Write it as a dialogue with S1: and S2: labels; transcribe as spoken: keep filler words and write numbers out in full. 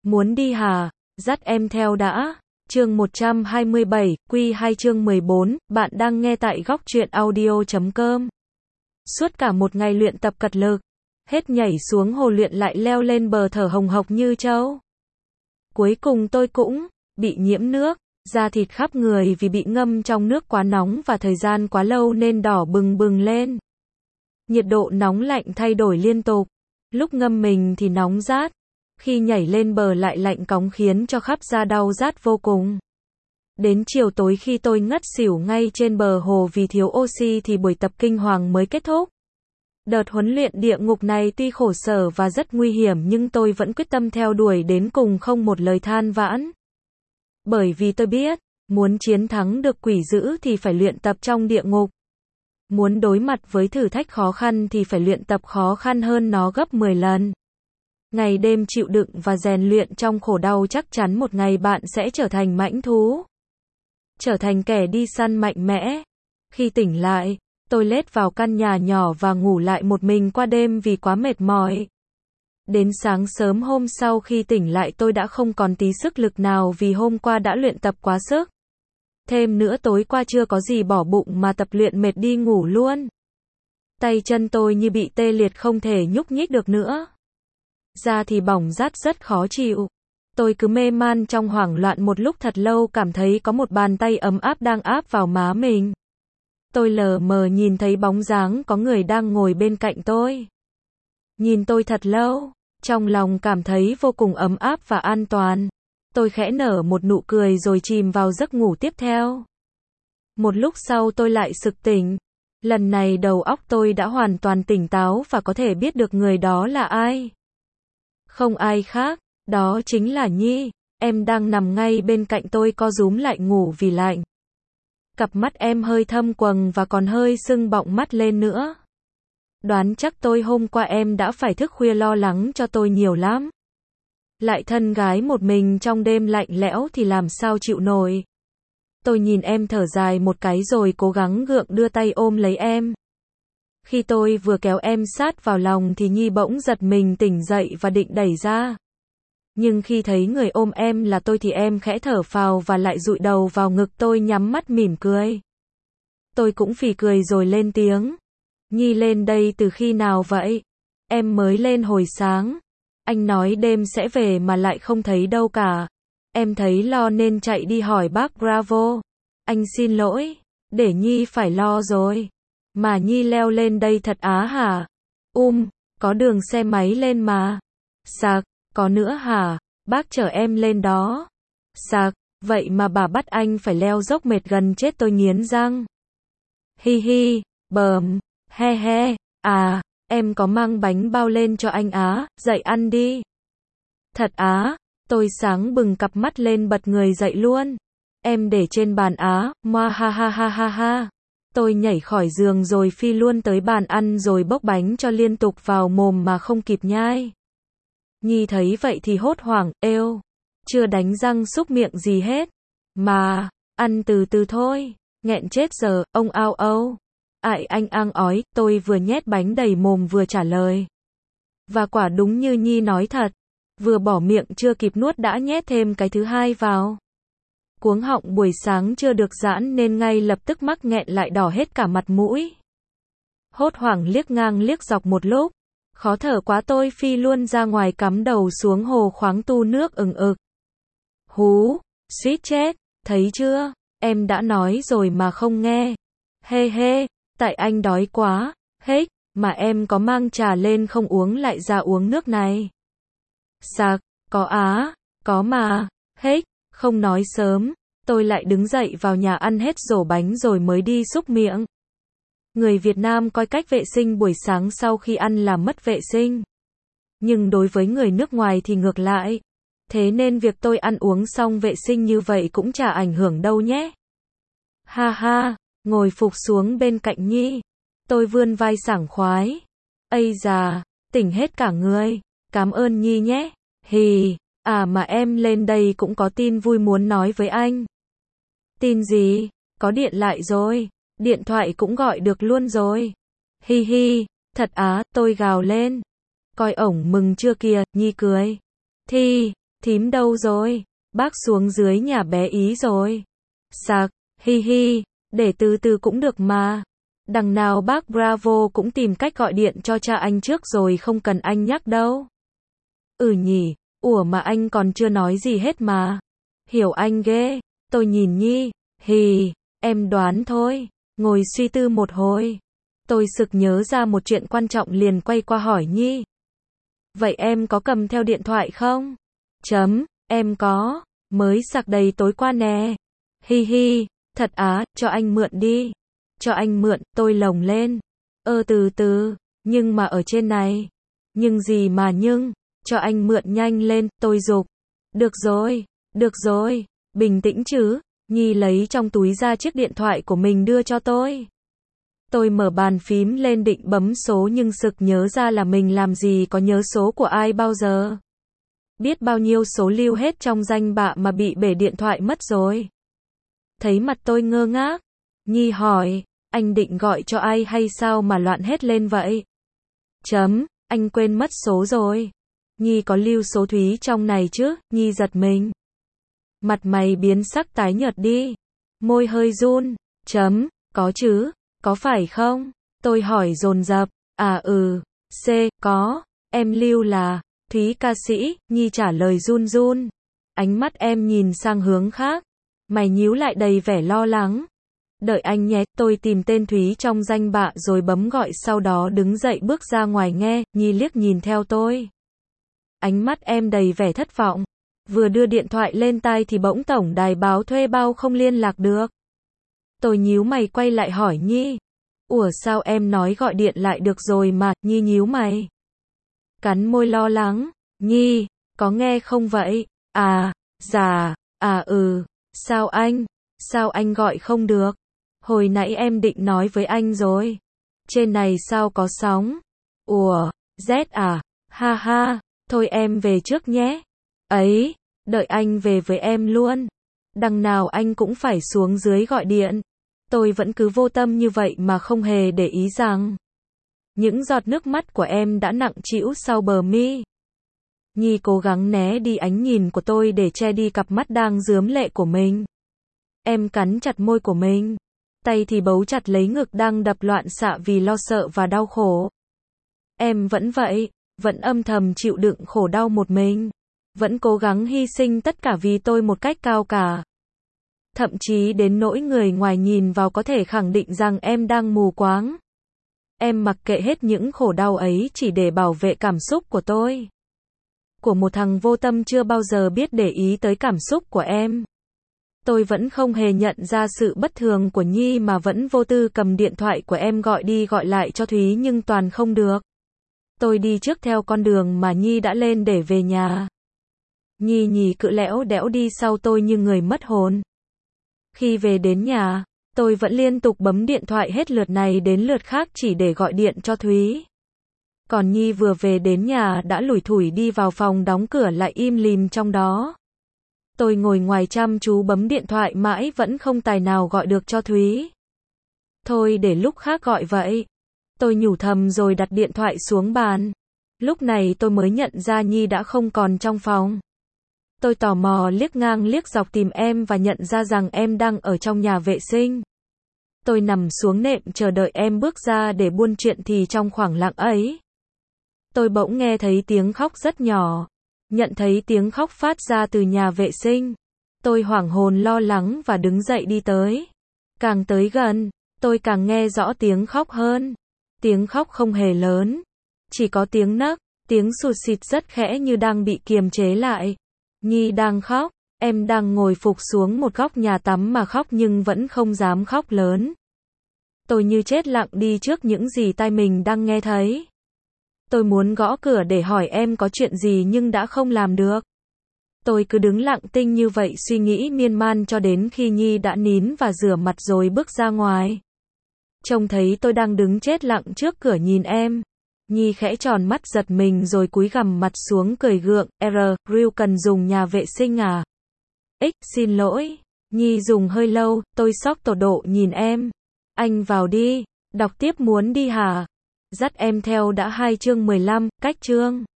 S1: Muốn đi hả? Dắt em theo đã. Chương một trăm hai mươi bảy, Quy hai chương mười bốn, bạn đang nghe tại góc truyện audio chấm com. Suốt cả một ngày luyện tập cật lực, hết nhảy xuống hồ luyện lại leo lên bờ thở hồng hộc như trâu. Cuối cùng tôi cũng bị nhiễm nước, da thịt khắp người vì bị ngâm trong nước quá nóng và thời gian quá lâu nên đỏ bừng bừng lên. Nhiệt độ nóng lạnh thay đổi liên tục, lúc ngâm mình thì nóng rát, khi nhảy lên bờ lại lạnh cóng khiến cho khắp da đau rát vô cùng. Đến chiều tối khi tôi ngất xỉu ngay trên bờ hồ vì thiếu oxy thì buổi tập kinh hoàng mới kết thúc. Đợt huấn luyện địa ngục này tuy khổ sở và rất nguy hiểm nhưng tôi vẫn quyết tâm theo đuổi đến cùng không một lời than vãn. Bởi vì tôi biết, muốn chiến thắng được quỷ dữ thì phải luyện tập trong địa ngục. Muốn đối mặt với thử thách khó khăn thì phải luyện tập khó khăn hơn nó gấp mười lần. Ngày đêm chịu đựng và rèn luyện trong khổ đau chắc chắn một ngày bạn sẽ trở thành mãnh thú. Trở thành kẻ đi săn mạnh mẽ. Khi tỉnh lại, tôi lết vào căn nhà nhỏ và ngủ lại một mình qua đêm vì quá mệt mỏi. Đến sáng sớm hôm sau khi tỉnh lại tôi đã không còn tí sức lực nào vì hôm qua đã luyện tập quá sức. Thêm nữa tối qua chưa có gì bỏ bụng mà tập luyện mệt đi ngủ luôn. Tay chân tôi như bị tê liệt không thể nhúc nhích được nữa. Da thì bỏng rát rất khó chịu. Tôi cứ mê man trong hoảng loạn một lúc thật lâu cảm thấy có một bàn tay ấm áp đang áp vào má mình. Tôi lờ mờ nhìn thấy bóng dáng có người đang ngồi bên cạnh tôi. Nhìn tôi thật lâu, trong lòng cảm thấy vô cùng ấm áp và an toàn. Tôi khẽ nở một nụ cười rồi chìm vào giấc ngủ tiếp theo. Một lúc sau tôi lại sực tỉnh. Lần này đầu óc tôi đã hoàn toàn tỉnh táo và có thể biết được người đó là ai. Không ai khác, đó chính là Nhi. Em đang nằm ngay bên cạnh tôi co rúm lại ngủ vì lạnh. Cặp mắt em hơi thâm quầng và còn hơi sưng bọng mắt lên nữa. Đoán chắc tôi hôm qua em đã phải thức khuya lo lắng cho tôi nhiều lắm. Lại thân gái một mình trong đêm lạnh lẽo thì làm sao chịu nổi. Tôi nhìn em thở dài một cái rồi cố gắng gượng đưa tay ôm lấy em. Khi tôi vừa kéo em sát vào lòng thì Nhi bỗng giật mình tỉnh dậy và định đẩy ra. Nhưng khi thấy người ôm em là tôi thì em khẽ thở phào và lại dụi đầu vào ngực tôi nhắm mắt mỉm cười. Tôi cũng phì cười rồi lên tiếng. Nhi lên đây từ khi nào vậy? Em mới lên hồi sáng. Anh nói đêm sẽ về mà lại không thấy đâu cả. Em thấy lo nên chạy đi hỏi bác Bravo. Anh xin lỗi, để Nhi phải lo rồi. Mà Nhi leo lên đây thật á hả? Um, có đường xe máy lên mà. Sạc, có nữa hả? Bác chở em lên đó. Sạc, vậy mà bà bắt anh phải leo dốc mệt gần chết tôi nghiến răng. Hi hi, bờm, he he, à, em có mang bánh bao lên cho anh á, dậy ăn đi. Thật á, tôi sáng bừng cặp mắt lên bật người dậy luôn. Em để trên bàn á, moa ha ha ha ha ha. Tôi nhảy khỏi giường rồi phi luôn tới bàn ăn rồi bốc bánh cho liên tục vào mồm mà không kịp nhai. Nhi thấy vậy thì hốt hoảng, êu, chưa đánh răng súc miệng gì hết. Mà, ăn từ từ thôi, nghẹn chết giờ, ông ao âu. Ại anh ang ói, tôi vừa nhét bánh đầy mồm vừa trả lời. Và quả đúng như Nhi nói thật, vừa bỏ miệng chưa kịp nuốt đã nhét thêm cái thứ hai vào. Cuống họng buổi sáng chưa được giãn nên ngay lập tức mắc nghẹn lại đỏ hết cả mặt mũi. Hốt hoảng liếc ngang liếc dọc một lúc. Khó thở quá tôi phi luôn ra ngoài cắm đầu xuống hồ khoáng tu nước ừng ực. Hú, suýt chết, thấy chưa, em đã nói rồi mà không nghe. Hê hê, tại anh đói quá, hết, mà em có mang trà lên không uống lại ra uống nước này. Sạc, có á, có mà, hết, không nói sớm, tôi lại đứng dậy vào nhà ăn hết rổ bánh rồi mới đi xúc miệng. Người Việt Nam coi cách vệ sinh buổi sáng sau khi ăn là mất vệ sinh. Nhưng đối với người nước ngoài thì ngược lại. Thế nên việc tôi ăn uống xong vệ sinh như vậy cũng chả ảnh hưởng đâu nhé. Ha ha, ngồi phục xuống bên cạnh Nhi. Tôi vươn vai sảng khoái. Ây già, tỉnh hết cả người. Cảm ơn Nhi nhé. Hì, à mà em lên đây cũng có tin vui muốn nói với anh. Tin gì? Có điện lại rồi. Điện thoại cũng gọi được luôn rồi. Hi hi, thật á, tôi gào lên. Coi ổng mừng chưa kìa, Nhi cười. Thì, Thím đâu rồi? Bác xuống dưới nhà bé Ý rồi. Sạc, hi hi, để từ từ cũng được mà. Đằng nào bác Bravo cũng tìm cách gọi điện cho cha anh trước rồi, không cần anh nhắc đâu. Ừ nhỉ, ủa mà anh còn chưa nói gì hết mà. Hiểu anh ghê. Tôi nhìn Nhi, hì, em đoán thôi. Ngồi suy tư một hồi. Tôi sực nhớ ra một chuyện quan trọng liền quay qua hỏi Nhi. Vậy em có cầm theo điện thoại không? Chấm, em có. Mới sạc đầy tối qua nè. Hi hi, thật á, cho anh mượn đi. Cho anh mượn, tôi lồng lên. Ơ từ từ, nhưng mà ở trên này. Nhưng gì mà nhưng, cho anh mượn nhanh lên, tôi giục. Được rồi, được rồi, bình tĩnh chứ. Nhi lấy trong túi ra chiếc điện thoại của mình đưa cho tôi. Tôi mở bàn phím lên định bấm số nhưng sực nhớ ra là mình làm gì có nhớ số của ai bao giờ. Biết bao nhiêu số lưu hết trong danh bạ mà bị bể điện thoại mất rồi. Thấy mặt tôi ngơ ngác. Nhi hỏi, anh định gọi cho ai hay sao mà loạn hết lên vậy? Chấm, anh quên mất số rồi. Nhi có lưu số Thúy trong này chứ? Nhi giật mình. Mặt mày biến sắc tái nhợt đi. Môi hơi run. Chấm, có chứ, có phải không? Tôi hỏi dồn dập. À ừ, C, có, em lưu là Thúy ca sĩ. Nhi trả lời run run. Ánh mắt em nhìn sang hướng khác. Mày nhíu lại đầy vẻ lo lắng. Đợi anh nhé, tôi tìm tên Thúy trong danh bạ rồi bấm gọi, sau đó đứng dậy bước ra ngoài nghe. Nhi liếc nhìn theo tôi. Ánh mắt em đầy vẻ thất vọng. Vừa đưa điện thoại lên tai thì bỗng tổng đài báo thuê bao không liên lạc được. Tôi nhíu mày quay lại hỏi Nhi. Ủa sao em nói gọi điện lại được rồi mà? Nhi nhíu mày. Cắn môi lo lắng. Nhi, có nghe không vậy? À, dạ, à ừ, sao anh? Sao anh gọi không được? Hồi nãy em định nói với anh rồi. Trên này sao có sóng? Ủa, Z à? Ha ha, thôi em về trước nhé. Ấy, đợi anh về với em luôn. Đằng nào anh cũng phải xuống dưới gọi điện. Tôi vẫn cứ vô tâm như vậy mà không hề để ý rằng những giọt nước mắt của em đã nặng trĩu sau bờ mi. Nhi cố gắng né đi ánh nhìn của tôi để che đi cặp mắt đang rướm lệ của mình. Em cắn chặt môi của mình. Tay thì bấu chặt lấy ngực đang đập loạn xạ vì lo sợ và đau khổ. Em vẫn vậy, vẫn âm thầm chịu đựng khổ đau một mình. Vẫn cố gắng hy sinh tất cả vì tôi một cách cao cả. Thậm chí đến nỗi người ngoài nhìn vào có thể khẳng định rằng em đang mù quáng. Em mặc kệ hết những khổ đau ấy chỉ để bảo vệ cảm xúc của tôi. Của một thằng vô tâm chưa bao giờ biết để ý tới cảm xúc của em. Tôi vẫn không hề nhận ra sự bất thường của Nhi mà vẫn vô tư cầm điện thoại của em gọi đi gọi lại cho Thúy nhưng toàn không được. Tôi đi trước theo con đường mà Nhi đã lên để về nhà. Nhi nhì cự lẽo đẽo đi sau tôi như người mất hồn. Khi về đến nhà, tôi vẫn liên tục bấm điện thoại hết lượt này đến lượt khác chỉ để gọi điện cho Thúy. Còn Nhi vừa về đến nhà đã lủi thủi đi vào phòng đóng cửa lại im lìm trong đó. Tôi ngồi ngoài chăm chú bấm điện thoại mãi vẫn không tài nào gọi được cho Thúy. Thôi để lúc khác gọi vậy. Tôi nhủ thầm rồi đặt điện thoại xuống bàn. Lúc này tôi mới nhận ra Nhi đã không còn trong phòng. Tôi tò mò liếc ngang liếc dọc tìm em và nhận ra rằng em đang ở trong nhà vệ sinh. Tôi nằm xuống nệm chờ đợi em bước ra để buôn chuyện thì trong khoảng lặng ấy, tôi bỗng nghe thấy tiếng khóc rất nhỏ. Nhận thấy tiếng khóc phát ra từ nhà vệ sinh. Tôi hoảng hồn lo lắng và đứng dậy đi tới. Càng tới gần, tôi càng nghe rõ tiếng khóc hơn. Tiếng khóc không hề lớn. Chỉ có tiếng nấc, tiếng sụt sịt rất khẽ như đang bị kiềm chế lại. Nhi đang khóc, em đang ngồi phục xuống một góc nhà tắm mà khóc nhưng vẫn không dám khóc lớn. Tôi như chết lặng đi trước những gì tai mình đang nghe thấy. Tôi muốn gõ cửa để hỏi em có chuyện gì nhưng đã không làm được. Tôi cứ đứng lặng tinh như vậy suy nghĩ miên man cho đến khi Nhi đã nín và rửa mặt rồi bước ra ngoài. Trông thấy tôi đang đứng chết lặng trước cửa nhìn em. Nhi khẽ tròn mắt giật mình rồi cúi gằm mặt xuống cười gượng. R, Ryu cần dùng nhà vệ sinh à? X, xin lỗi. Nhi dùng hơi lâu, tôi sốc tột độ nhìn em. Anh vào đi. Đọc tiếp muốn đi hả? Dắt em theo đã hai chương mười lăm, cách chương.